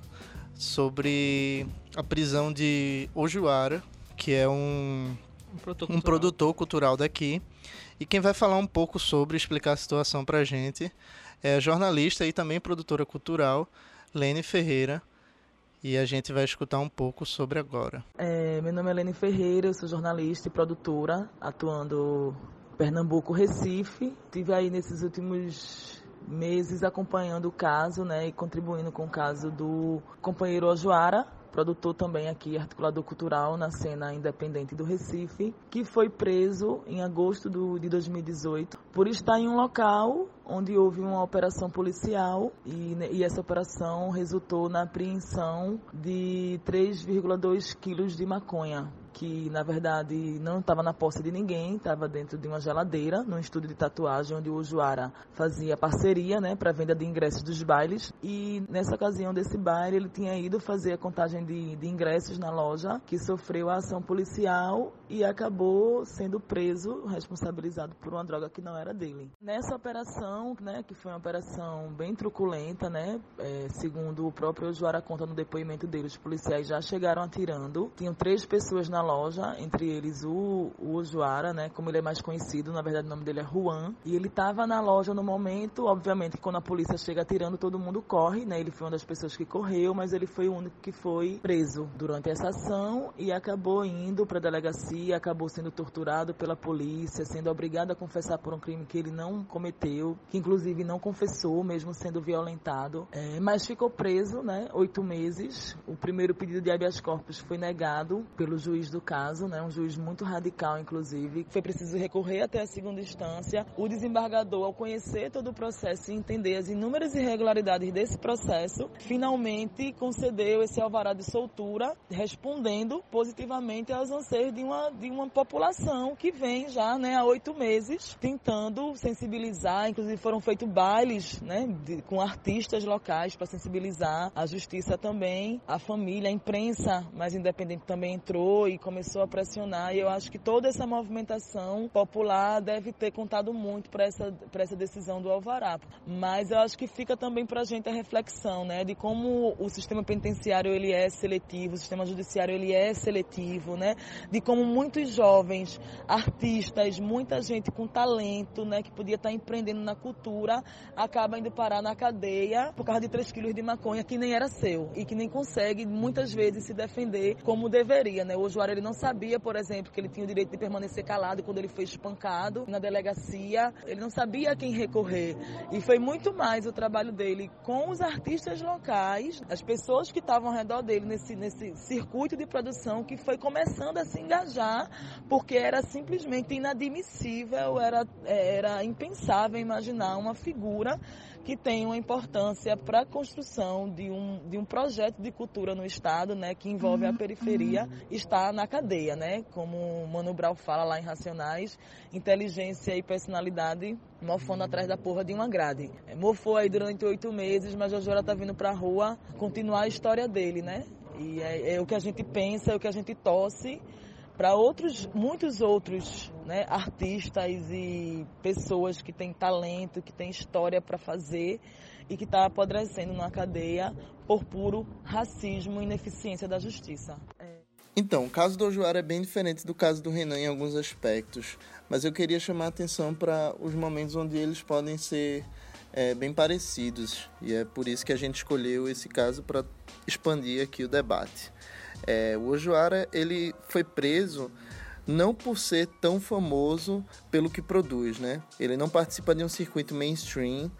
sobre a prisão de Ojuara, que é um, Um produtor um cultural. produtor cultural daqui. E quem vai falar um pouco sobre, explicar a situação para a gente, é a jornalista e também produtora cultural, Lene Ferreira. E a gente vai escutar um pouco sobre agora. É, meu nome é Lene Ferreira, eu sou jornalista e produtora, atuando em Pernambuco, Recife. Estive aí nesses últimos meses acompanhando o caso, né, e contribuindo com o caso do companheiro Ojuara, produtor também aqui, articulador cultural na cena independente do Recife, que foi preso em agosto do, de dois mil e dezoito por estar em um local onde houve uma operação policial e, e essa operação resultou na apreensão de três vírgula dois quilos de maconha, que na verdade não estava na posse de ninguém, estava dentro de uma geladeira, num estúdio de tatuagem onde o Ojuara fazia parceria, né, para venda de ingressos dos bailes. E nessa ocasião desse baile ele tinha ido fazer a contagem de, de ingressos na loja, que sofreu a ação policial e acabou sendo preso, responsabilizado por uma droga que não era dele. Nessa operação, né, que foi uma operação bem truculenta, né, é, segundo o próprio Ojuara conta no depoimento dele, os policiais já chegaram atirando. Tinham três pessoas na loja, entre eles o, o Ojuara, né, como ele é mais conhecido, na verdade o nome dele é Juan, e ele estava na loja no momento, obviamente quando a polícia chega atirando todo mundo corre, né, ele foi uma das pessoas que correu, mas ele foi o único que foi preso durante essa ação e acabou indo para a delegacia, acabou sendo torturado pela polícia, sendo obrigado a confessar por um crime que ele não cometeu, que inclusive não confessou, mesmo sendo violentado, é, mas ficou preso, né, oito meses. O primeiro pedido de habeas corpus foi negado pelo juiz do do caso, né, um juiz muito radical, inclusive. Foi preciso recorrer até a segunda instância. O desembargador, ao conhecer todo o processo e entender as inúmeras irregularidades desse processo, finalmente concedeu esse alvará de soltura, respondendo positivamente aos anseios de uma, de uma população que vem já, né, há oito meses tentando sensibilizar. Inclusive foram feitos bailes, né, de, com artistas locais para sensibilizar a justiça também, a família, a imprensa mais independente também entrou e começou a pressionar, e eu acho que toda essa movimentação popular deve ter contado muito para essa, para essa decisão do alvará. Mas eu acho que fica também para a gente a reflexão, né, de como o sistema penitenciário ele é seletivo, o sistema judiciário ele é seletivo, né, de como muitos jovens, artistas, muita gente com talento, né, que podia estar empreendendo na cultura, acaba indo parar na cadeia por causa de três quilos de maconha que nem era seu e que nem consegue muitas vezes se defender como deveria, né? O usuário ele não sabia, por exemplo, que ele tinha o direito de permanecer calado quando ele foi espancado na delegacia, ele não sabia a quem recorrer, e foi muito mais o trabalho dele com os artistas locais, as pessoas que estavam ao redor dele nesse, nesse circuito de produção, que foi começando a se engajar, porque era simplesmente inadmissível, era, era impensável imaginar uma figura que tem uma importância para a construção de um, de um projeto de cultura no Estado, né, que envolve a periferia, está na cadeia, né, como o Mano Brown fala lá em Racionais, inteligência e personalidade mofando atrás da porra de uma grade. Mofou aí durante oito meses, mas a Jora tá vindo pra rua continuar a história dele, né, e é, é o que a gente pensa, é o que a gente torce para outros, muitos outros, né, artistas e pessoas que têm talento, que têm história para fazer e que está apodrecendo na cadeia por puro racismo e ineficiência da justiça. É. Então, o caso do Ojuara é bem diferente do caso do Renan em alguns aspectos, mas eu queria chamar a atenção para os momentos onde eles podem ser é, bem parecidos, e é por isso que a gente escolheu esse caso para expandir aqui o debate. É, o Ojuara, ele foi preso não por ser tão famoso pelo que produz, né? Ele não participa de um circuito mainstream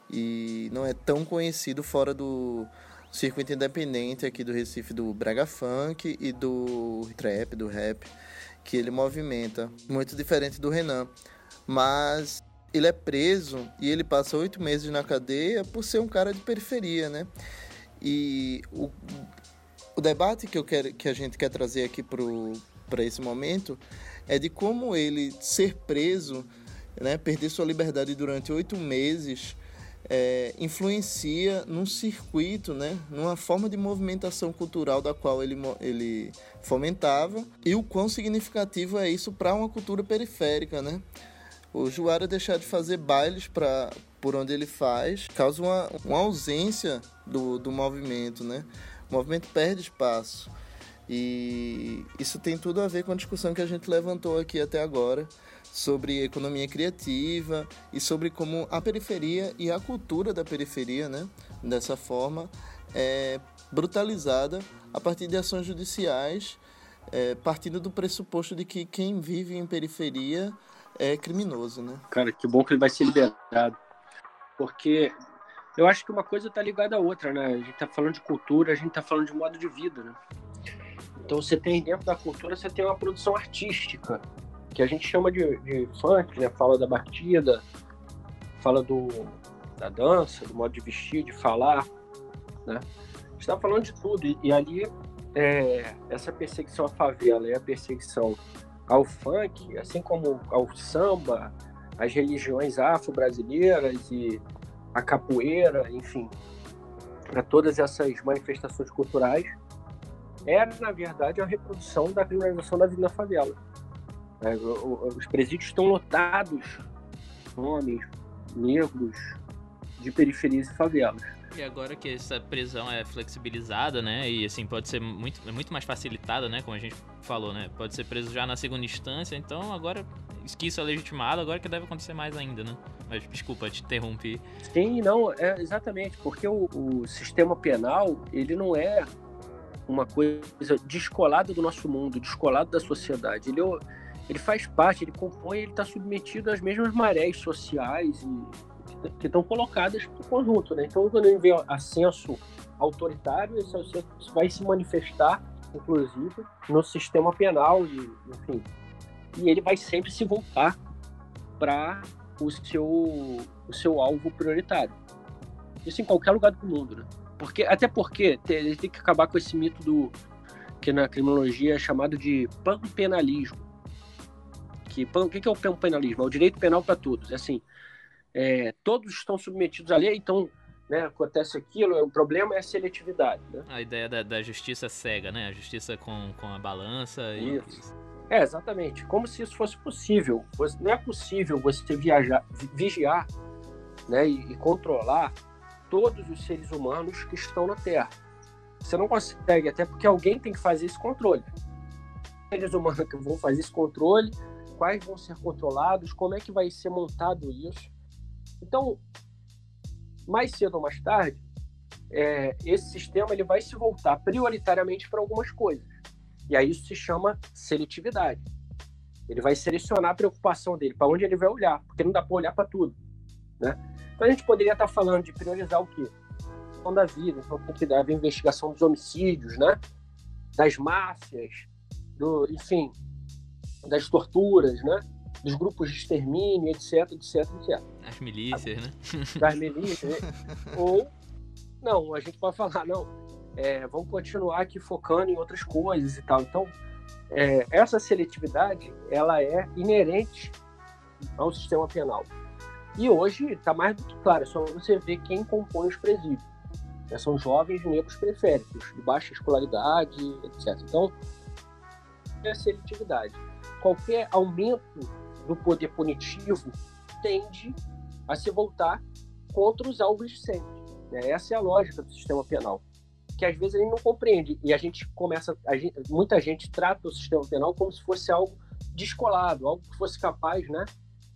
e não é tão conhecido fora do circuito independente aqui do Recife, do brega funk e do trap, do rap, que ele movimenta, muito diferente do Renan. Mas ele é preso e ele passa oito meses na cadeia por ser um cara de periferia, né? E o O debate que, eu quero, que a gente quer trazer aqui para esse momento é de como ele ser preso, né, perder sua liberdade durante oito meses, é, influencia num circuito, né, numa forma de movimentação cultural da qual ele, ele fomentava, e o quão significativo é isso para uma cultura periférica, né? O Ojuara deixar de fazer bailes pra, por onde ele faz causa uma, uma ausência do, do movimento, né? O movimento perde espaço, e isso tem tudo a ver com a discussão que a gente levantou aqui até agora sobre economia criativa e sobre como a periferia e a cultura da periferia, né, dessa forma, é brutalizada a partir de ações judiciais, é, partindo do pressuposto de que quem vive em periferia é criminoso, né? Cara, que bom que ele vai ser liberado, porque eu acho que uma coisa está ligada à outra, né? A gente está falando de cultura, a gente está falando de modo de vida, né? Então você tem dentro da cultura, você tem uma produção artística, que a gente chama de, de funk, né? Fala da batida, fala do, da dança, do modo de vestir, de falar, né? A gente está falando de tudo, e, e ali é, essa perseguição à favela e a perseguição ao funk, assim como ao samba, às religiões afro-brasileiras e a capoeira, enfim, para todas essas manifestações culturais, era, na verdade, a reprodução da criminalização da vida na favela. É, os presídios estão lotados de homens negros de periferias e favelas. E agora que essa prisão é flexibilizada, né, e assim, pode ser muito, muito mais facilitada, né, como a gente falou, né, pode ser preso já na segunda instância, então agora que isso é legitimado, agora que deve acontecer mais ainda, né. Mas desculpa, te interrompi. Sim, não, é exatamente, porque o, o sistema penal, ele não é uma coisa descolada do nosso mundo, descolado da sociedade, ele, ele faz parte, ele compõe, ele está submetido às mesmas marés sociais e que estão colocadas no conjunto, né? Então, quando ele vê ascenso autoritário, esse ascenso vai se manifestar inclusive, no sistema penal, e, enfim. E ele vai sempre se voltar para o seu, o seu alvo prioritário. Isso em qualquer lugar do mundo, né? Porque, até porque ele tem que acabar com esse mito do que na criminologia é chamado de panpenalismo. Que, pan, o que é o panpenalismo? É o direito penal para todos. É assim, é, todos estão submetidos à lei, então, né, acontece aquilo, o problema é a seletividade. Né? A ideia da, da justiça cega, né? A justiça com, com a balança. E... Isso. É, exatamente. Como se isso fosse possível. Não é possível você viajar, vigiar, né, e, e controlar todos os seres humanos que estão na Terra. Você não consegue, até porque alguém tem que fazer esse controle. Seres humanos que vão fazer esse controle, quais vão ser controlados, como é que vai ser montado isso. Então, mais cedo ou mais tarde, é, esse sistema ele vai se voltar prioritariamente para algumas coisas. E aí isso se chama seletividade. Ele vai selecionar a preocupação dele, para onde ele vai olhar, porque não dá para olhar para tudo, né? Então a gente poderia estar falando de priorizar o quê? A questão da vida, então tem que haver investigação dos homicídios, né? Das máfias, do, enfim, das torturas, né? Dos grupos de extermínio, etc, etc, etc. As milícias, né? Das milícias. Ou, não, a gente pode falar, não, é, vamos continuar aqui focando em outras coisas e tal. Então, é, essa seletividade, ela é inerente ao sistema penal. E hoje está mais do que claro, é só você ver quem compõe os presídios. É, são jovens negros periféricos, de baixa escolaridade, etcétera. Então, é a seletividade. Qualquer aumento do poder punitivo tende a se voltar contra os alvos de sempre. Né? Essa é a lógica do sistema penal, que às vezes a gente não compreende. E a gente começa, a gente, muita gente trata o sistema penal como se fosse algo descolado, algo que fosse capaz, né,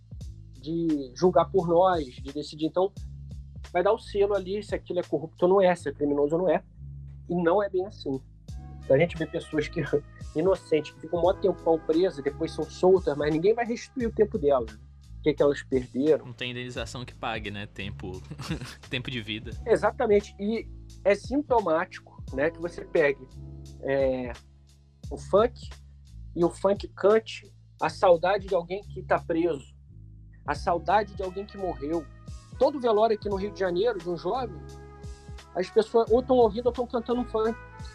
de julgar por nós, de decidir. Então, vai dar o selo ali se aquilo é corrupto ou não é, se é criminoso ou não é. E não é bem assim. Então, a gente vê pessoas que, inocentes, que ficam um maior tempo presas, depois são soltas, mas ninguém vai restituir o tempo delas. O que, é que elas perderam. Não tem indenização que pague, né? Tempo, tempo de vida. Exatamente. E é sintomático, né, que você pegue é, o funk e o funk cante a saudade de alguém que está preso, a saudade de alguém que morreu. Todo velório aqui no Rio de Janeiro, de um jovem, as pessoas ou estão ouvindo ou estão cantando um funk.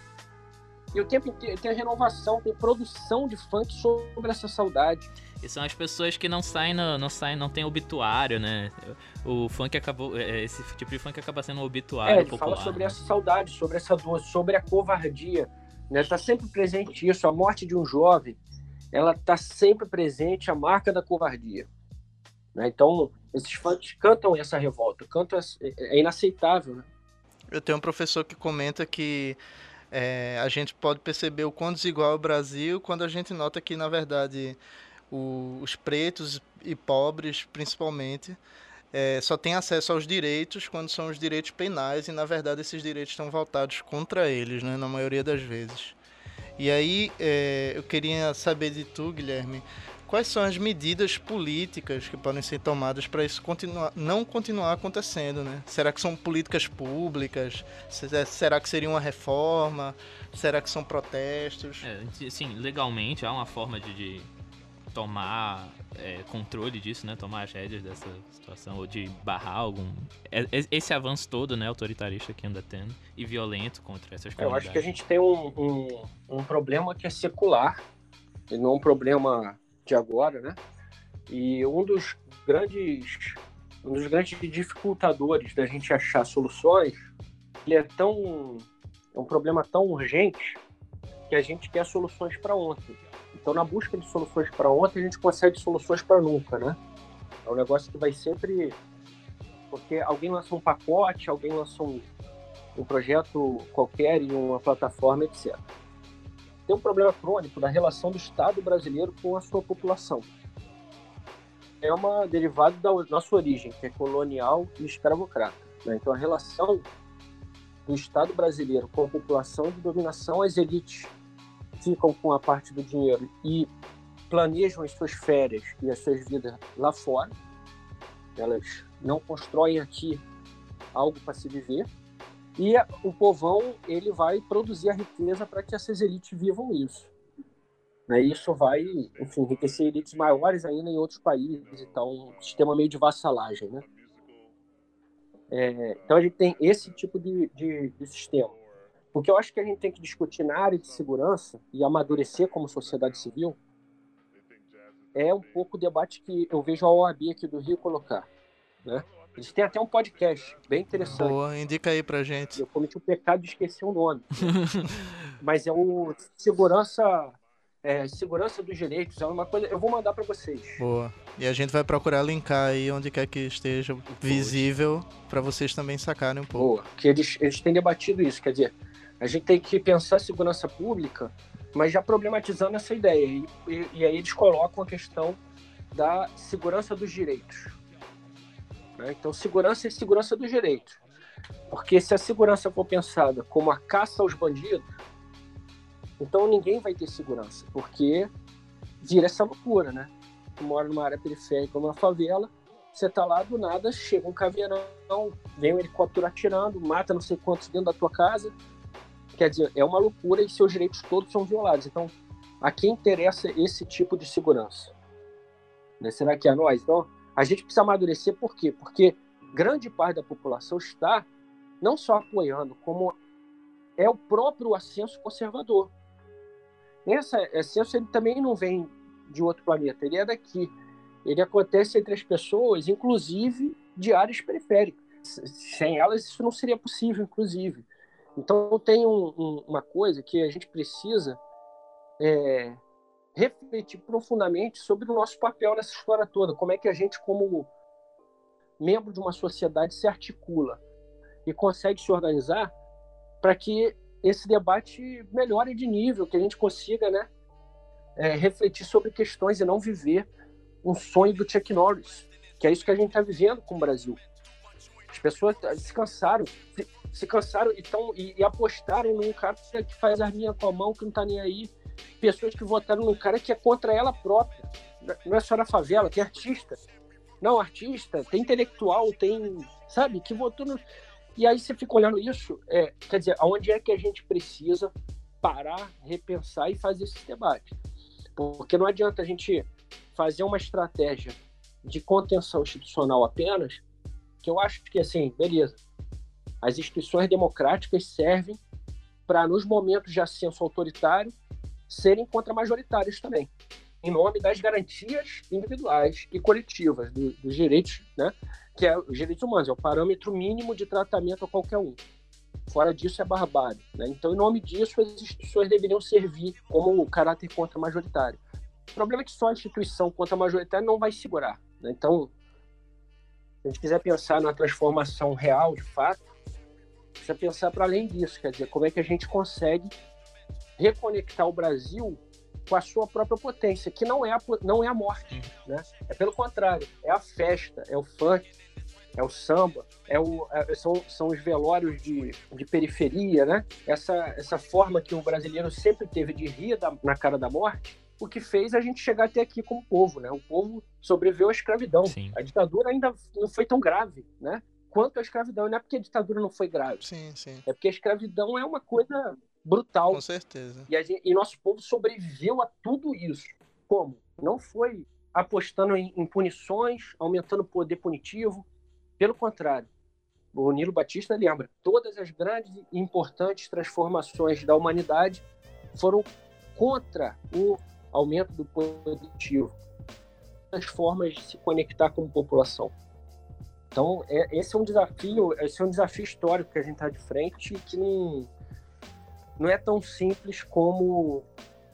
E o tempo inteiro tem a renovação, tem produção de funk sobre essa saudade. E são as pessoas que não saem, no, não saem, não tem obituário, né? O funk acabou, esse tipo de funk acaba sendo um obituário é, ele popular. Fala sobre né? essa saudade, sobre essa dor, sobre a covardia, né? Tá sempre presente isso, a morte de um jovem, ela tá sempre presente, a marca da covardia. Né? Então, esses funks cantam essa revolta, cantam, é inaceitável, né? Eu tenho um professor que comenta que é, a gente pode perceber o quão desigual é o Brasil quando a gente nota que, na verdade, o, os pretos e pobres, principalmente, é, só têm acesso aos direitos quando são os direitos penais e, na verdade, esses direitos estão voltados contra eles, né, na maioria das vezes. E aí, é, eu queria saber de tu, Guilherme, quais são as medidas políticas que podem ser tomadas para isso continuar, não continuar acontecendo, né? Será que são políticas públicas? Será que seria uma reforma? Será que são protestos? É, sim, legalmente há uma forma de, de tomar é, controle disso, né? Tomar as rédeas dessa situação, ou de barrar algum... Esse avanço todo, né, autoritarista que anda tendo, e violento contra essas comunidades. Eu acho que a gente tem um, um, um problema que é secular, ele não é um problema de agora, né? E um dos grandes um dos grandes dificultadores da gente achar soluções, ele é tão é um problema tão urgente que a gente quer soluções para ontem. Então, na busca de soluções para ontem, a gente consegue soluções para nunca, né? É um negócio que vai sempre... Porque alguém lança um pacote, alguém lança um, um projeto qualquer em uma plataforma, etcétera. Tem um problema crônico da relação do Estado brasileiro com a sua população. É uma derivada da nossa origem, que é colonial e escravocrata, né? Então, a relação do Estado brasileiro com a população de dominação, as elites ficam com a parte do dinheiro e planejam as suas férias e as suas vidas lá fora. Elas não constroem aqui algo para se viver. E a, o povão ele vai produzir a riqueza para que essas elites vivam isso. Né? Isso vai, enfim, enriquecer elites maiores ainda em outros países e tal, um sistema meio de vassalagem, né? É, então a gente tem esse tipo de, de, de sistema. O que eu acho que a gente tem que discutir na área de segurança e amadurecer como sociedade civil é um pouco o debate que eu vejo a O A B aqui do Rio colocar, né? Eles têm até um podcast bem interessante. Boa, indica aí pra gente. Eu cometi o pecado de esquecer o nome. Mas é o Segurança, é, Segurança dos Direitos. É uma coisa. Eu vou mandar para vocês. Boa. E a gente vai procurar linkar aí onde quer que esteja visível para vocês também sacarem um pouco. Boa. Porque eles, eles têm debatido isso. Quer dizer, a gente tem que pensar segurança pública, mas já problematizando essa ideia. E, e, e aí eles colocam a questão da segurança dos direitos. Né? Então, segurança e segurança dos direitos. Porque se a segurança for pensada como a caça aos bandidos, então ninguém vai ter segurança, porque vira essa loucura, né? Tu mora numa área periférica, numa favela, você tá lá, do nada, chega um caveirão, vem um helicóptero atirando, mata não sei quantos dentro da tua casa. Quer dizer, é uma loucura e seus direitos todos são violados. Então, a quem interessa esse tipo de segurança? Né? Será que é a nós? Então, a gente precisa amadurecer, por quê? Porque grande parte da população está não só apoiando, como é o próprio ascenso conservador. Esse ascenso ele também não vem de outro planeta, ele é daqui. Ele acontece entre as pessoas, inclusive de áreas periféricas. Sem elas isso não seria possível, inclusive. Então tem um, um, uma coisa que a gente precisa é, refletir profundamente sobre o nosso papel nessa história toda. Como é que a gente, como membro de uma sociedade, se articula e consegue se organizar para que esse debate melhore de nível, que a gente consiga, né, é, refletir sobre questões e não viver um sonho do Chuck Norris, que é isso que a gente está vivendo com o Brasil. As pessoas se cansaram, se, se cansaram e, tão, e, e apostaram num cara que faz arminha com a mão, que não está nem aí. Pessoas que votaram num cara que é contra ela própria. Não é só na favela, tem artista. Não, artista, tem intelectual, tem, sabe, que votou no... E aí você fica olhando isso, é, quer dizer, aonde é que a gente precisa parar, repensar e fazer esse debate? Porque não adianta a gente fazer uma estratégia de contenção institucional apenas, que eu acho que, assim, beleza, as instituições democráticas servem para, nos momentos de ascenso autoritário, serem contra-majoritárias também, em nome das garantias individuais e coletivas do, dos direitos, né? Que é os direitos humanos, é o parâmetro mínimo de tratamento a qualquer um. Fora disso é barbárie, né? Então, em nome disso, as instituições deveriam servir como o caráter contra-majoritário. O problema é que só a instituição contra-majoritária não vai segurar, né? Então, se a gente quiser pensar na transformação real, de fato, precisa pensar para além disso, quer dizer, como é que a gente consegue reconectar o Brasil com a sua própria potência, que não é a, não é a morte, né? É pelo contrário, é a festa, é o funk, é o samba, é o, é, são, são os velórios de, de periferia, né? Essa, essa forma que o brasileiro sempre teve de rir da, na cara da morte, o que fez a gente chegar até aqui como povo, né? O povo sobreviveu à escravidão. Sim. A ditadura ainda não foi tão grave, né? Quanto a escravidão. Não é porque a ditadura não foi grave. Sim, sim. É porque a escravidão é uma coisa brutal. Com certeza. E, a gente, e nosso povo sobreviveu a tudo isso. Como? Não foi apostando em, em punições, aumentando o poder punitivo. Pelo contrário, o Nilo Batista lembra, todas as grandes e importantes transformações da humanidade foram contra o aumento do poder punitivo, as formas de se conectar como população. Então, é, esse é um desafio, esse é um desafio histórico que a gente está de frente, que não, não é tão simples como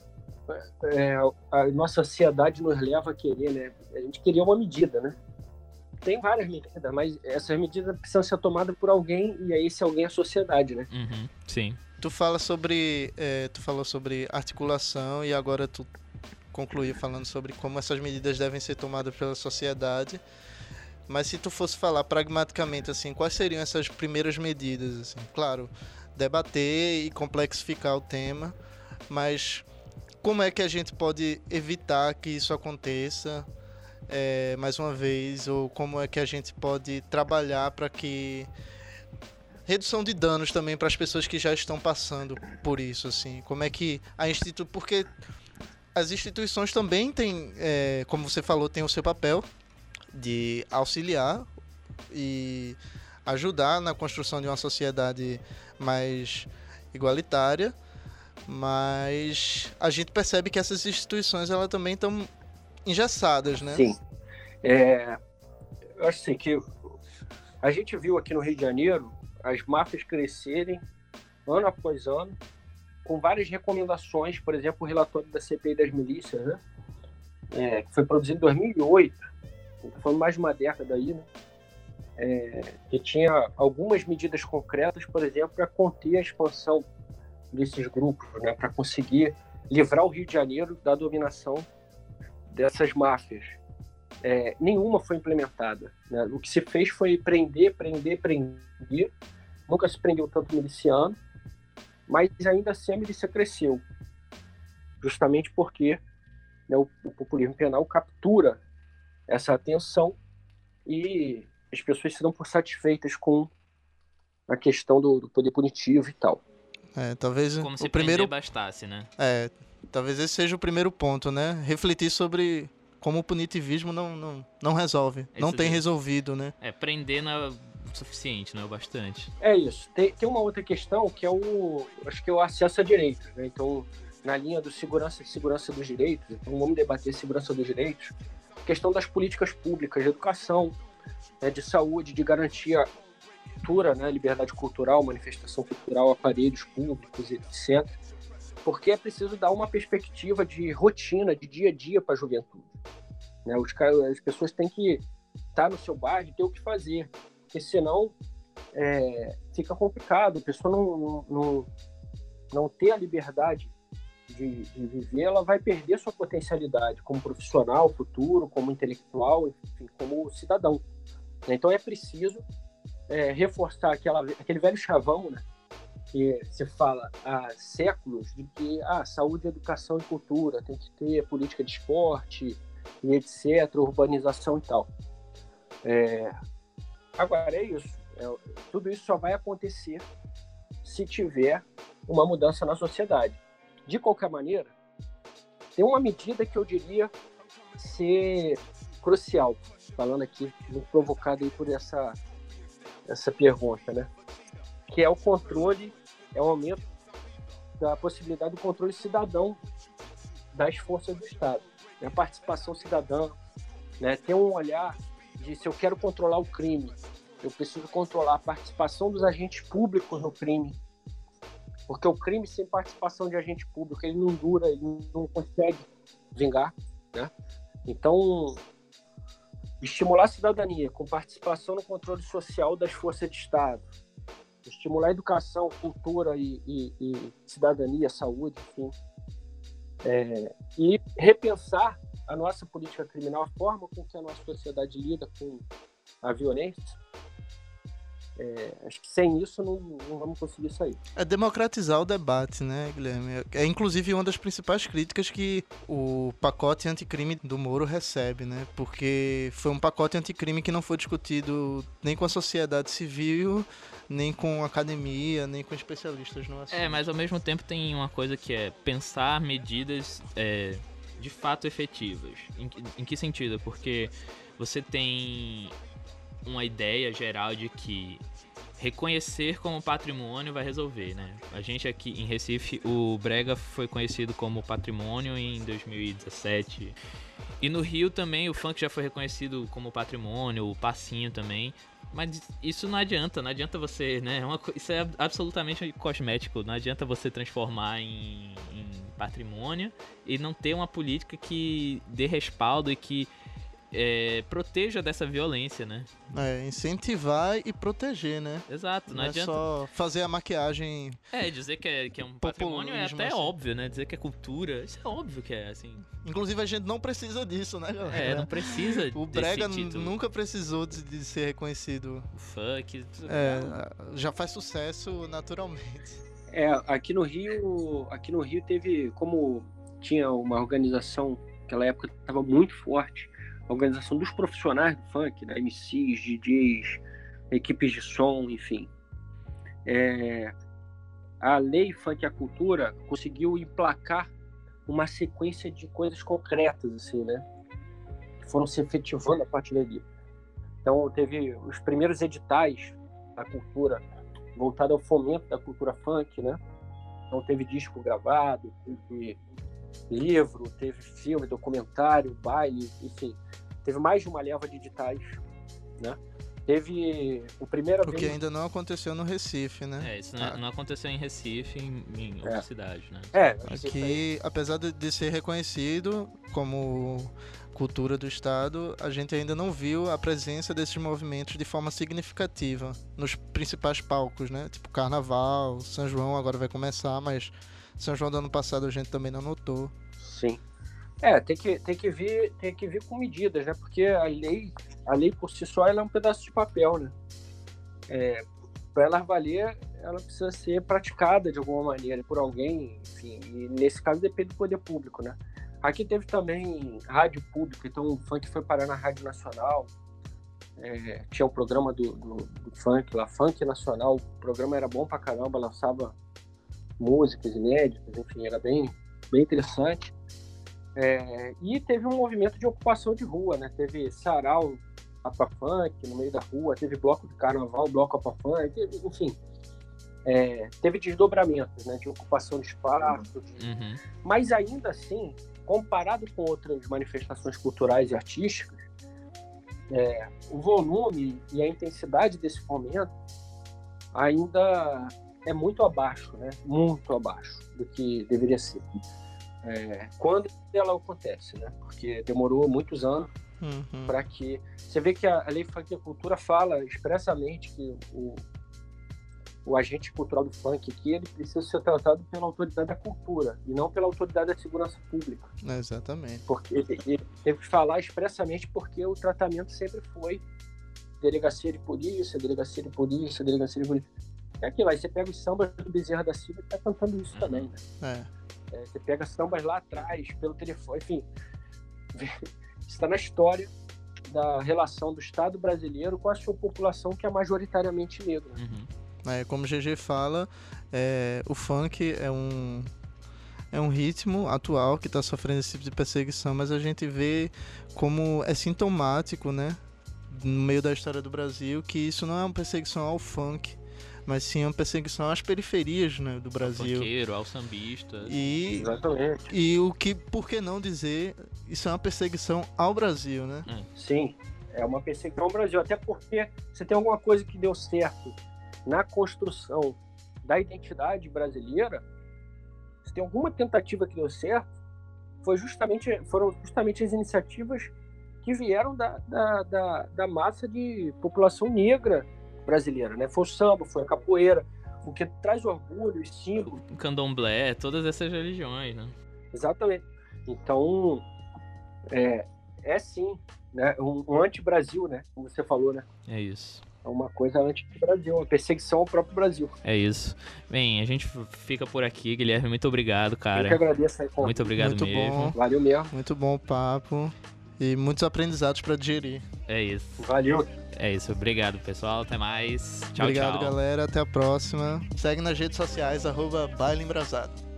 é, a nossa sociedade nos leva a querer, né? A gente queria uma medida, né? Tem várias medidas, mas essas medidas precisam ser tomadas por alguém, e aí esse alguém é a sociedade, né? Uhum, sim. Tu fala sobre, é, tu falou sobre articulação e agora tu concluiu falando sobre como essas medidas devem ser tomadas pela sociedade. Mas se tu fosse falar pragmaticamente, assim, quais seriam essas primeiras medidas? Assim? Claro, debater e complexificar o tema, mas como é que a gente pode evitar que isso aconteça, é, mais uma vez, ou como é que a gente pode trabalhar para que redução de danos também para as pessoas que já estão passando por isso, assim? Como é que a instituição... Porque as instituições também têm, é, como você falou, tem o seu papel de auxiliar e ajudar na construção de uma sociedade mais igualitária, mas a gente percebe que essas instituições elas também estão engessadas, né? Sim. É, eu acho assim, que a gente viu aqui no Rio de Janeiro as máfias crescerem ano após ano, com várias recomendações, por exemplo, o relatório da C P I das milícias, né? É, que foi produzido em dois mil e oito, foi mais de uma década aí, né? É, que tinha algumas medidas concretas, por exemplo, para conter a expansão desses grupos, né? Para conseguir livrar o Rio de Janeiro da dominação dessas máfias. É, nenhuma foi implementada, né? O que se fez foi prender, prender, prender. Nunca se prendeu tanto miliciano, mas ainda assim a milícia cresceu, justamente porque, né, o, o populismo penal captura essa atenção e as pessoas se dão por satisfeitas com a questão do, do poder punitivo e tal. É, talvez Como o se primeiro prender bastasse, né? É, talvez esse seja o primeiro ponto, né? Refletir sobre como o punitivismo não, não, não resolve, Esse não tem daí. resolvido, né? É, prender não é o suficiente, não é o bastante. É isso. Tem, tem uma outra questão que é o, acho que é o acesso a direitos, né? Então, na linha do segurança e segurança dos direitos, então vamos debater segurança dos direitos, questão das políticas públicas de educação, né, de saúde, de garantia cultura, né, liberdade cultural, manifestação cultural, aparelhos públicos, etcétera. Porque é preciso dar uma perspectiva de rotina, de dia a dia para a juventude. Né? Os, as pessoas têm que estar no seu bairro e ter o que fazer, porque senão é, fica complicado, a pessoa não, não, não ter a liberdade de, de viver, ela vai perder sua potencialidade como profissional futuro, como intelectual, enfim, como cidadão. Então é preciso é, reforçar aquela, aquele velho chavão, né, que se fala há séculos de que ah, saúde, educação e cultura, tem que ter política de esporte e etcétera, urbanização e tal. É, agora é isso. É, tudo isso só vai acontecer se tiver uma mudança na sociedade. De qualquer maneira, tem uma medida que eu diria ser crucial, falando aqui, muito provocado aí por essa, essa pergunta, né? Que é o controle, é o aumento da possibilidade do controle cidadão das forças do Estado, né? A participação cidadã, né? Ter um olhar de se eu quero controlar o crime, eu preciso controlar a participação dos agentes públicos no crime, porque o crime sem participação de agente público, ele não dura, ele não consegue vingar, né? Então, estimular a cidadania com participação no controle social das forças de Estado, estimular a educação, cultura e, e, e cidadania, saúde, enfim, é, e repensar a nossa política criminal, a forma com que a nossa sociedade lida com a violência. É, acho que sem isso não, não vamos conseguir sair. É democratizar o debate, né, Guilherme? É inclusive uma das principais críticas que o pacote anticrime do Moro recebe, né? Porque foi um pacote anticrime que não foi discutido nem com a sociedade civil, nem com a academia, nem com especialistas no assunto. É, mas ao mesmo tempo tem uma coisa que é pensar medidas é, de fato efetivas. Em, em que sentido? Porque você tem uma ideia geral de que reconhecer como patrimônio vai resolver, né? A gente aqui em Recife, o Brega foi conhecido como patrimônio em dois mil e dezessete. E no Rio também o funk já foi reconhecido como patrimônio, o passinho também. Mas isso não adianta, não adianta você, né? Uma, isso é absolutamente cosmético. Não adianta você transformar em, em patrimônio e não ter uma política que dê respaldo e que É, proteja dessa violência, né? É, incentivar e proteger, né? Exato, não, não é adianta só fazer a maquiagem. É, dizer que é, que é um patrimônio é até assim. óbvio, né? Dizer que é cultura, isso é óbvio que é, assim. Inclusive a gente não precisa disso, né, galera? É, não precisa O desse Brega título. nunca precisou de, de ser reconhecido. O funk, tudo. É, já faz sucesso naturalmente. É, aqui no Rio, aqui no Rio teve, como tinha uma organização, naquela época estava muito forte, a organização dos profissionais do funk, né, M Cs, D Js, equipes de som, enfim. é, a lei Funk e a Cultura conseguiu emplacar uma sequência de coisas concretas, assim, né? Que foram se efetivando a partir dali. Então, teve os primeiros editais da cultura voltado ao fomento da cultura funk, né? Então, teve disco gravado, teve livro, teve filme, documentário, baile, enfim. Teve mais de uma leva de editais, né? Teve o primeiro... O que vez... ainda não aconteceu no Recife, né? É, isso não, ah. não aconteceu em Recife, em, em outra é. cidade, né? É, aqui, apesar de ser reconhecido como cultura do estado, a gente ainda não viu a presença desses movimentos de forma significativa nos principais palcos, né? Tipo Carnaval, São João agora vai começar, mas São João do ano passado a gente também não notou. Sim. É, tem que, tem que vir, tem que vir com medidas, né? Porque a lei, a lei por si só, ela é um pedaço de papel, né? É, para ela valer, ela precisa ser praticada de alguma maneira por alguém, enfim. E nesse caso depende do poder público, né? Aqui teve também rádio pública, então o funk foi parar na Rádio Nacional. É, tinha o programa do, do, do funk lá, Funk Nacional. O programa era bom pra caramba, lançava músicas inéditas, enfim, era bem, bem interessante. É, e teve um movimento de ocupação de rua, né? Teve sarau Apafunk no meio da rua, teve bloco de carnaval, bloco Apafunk, teve, enfim, é, teve desdobramentos, né? De ocupação de espaço, de... Uhum. Mas ainda assim, comparado com outras manifestações culturais e artísticas, é, o volume e a intensidade desse momento ainda é muito abaixo, né? Muito abaixo do que deveria ser. É, quando ela acontece, né? Porque demorou muitos anos uhum. para que... Você vê que a, a Lei Funk e a Cultura fala expressamente que o, o agente cultural do funk aqui, ele precisa ser tratado pela autoridade da cultura e não pela autoridade da segurança pública. Exatamente. Porque ele, ele teve que falar expressamente porque o tratamento sempre foi delegacia de polícia, delegacia de polícia, delegacia de polícia. É aquilo, aí você pega os sambas do Bezerra da Silva e tá cantando isso também, né? É. É, você pega sambas lá atrás, pelo telefone, enfim. Está na história da relação do Estado brasileiro com a sua população, que é majoritariamente negra. Uhum. É, como o G G fala, é, o funk é um, é um ritmo atual que está sofrendo esse tipo de perseguição, mas a gente vê como é sintomático, né, no meio da história do Brasil, que isso não é uma perseguição ao funk, mas sim uma perseguição às periferias, né, do Brasil. Ao funkeiro, ao sambista. E, Exatamente. E o que, por que não dizer, isso é uma perseguição ao Brasil, né? Hum. Sim, é uma perseguição ao Brasil, até porque você tem alguma coisa que deu certo na construção da identidade brasileira, se tem alguma tentativa que deu certo, foi justamente, foram justamente as iniciativas que vieram da, da, da, da massa de população negra brasileira, né? Foi o samba, foi a capoeira, o que traz orgulho e símbolo. O candomblé, todas essas religiões, né? Exatamente. Então, é, é sim, né? Um, um anti-Brasil, né? Como você falou, né? É isso. É uma coisa anti-Brasil, uma perseguição ao próprio Brasil. É isso. Bem, a gente fica por aqui, Guilherme. Muito obrigado, cara. Eu que agradeço aí. Muito obrigado Muito mesmo. Bom. Valeu mesmo. Muito bom o papo. E muitos aprendizados para digerir. É isso. Valeu. É isso. Obrigado, pessoal. Até mais. Tchau, Obrigado, tchau. galera. Até a próxima. Segue nas redes sociais, arroba Baile Embrasado.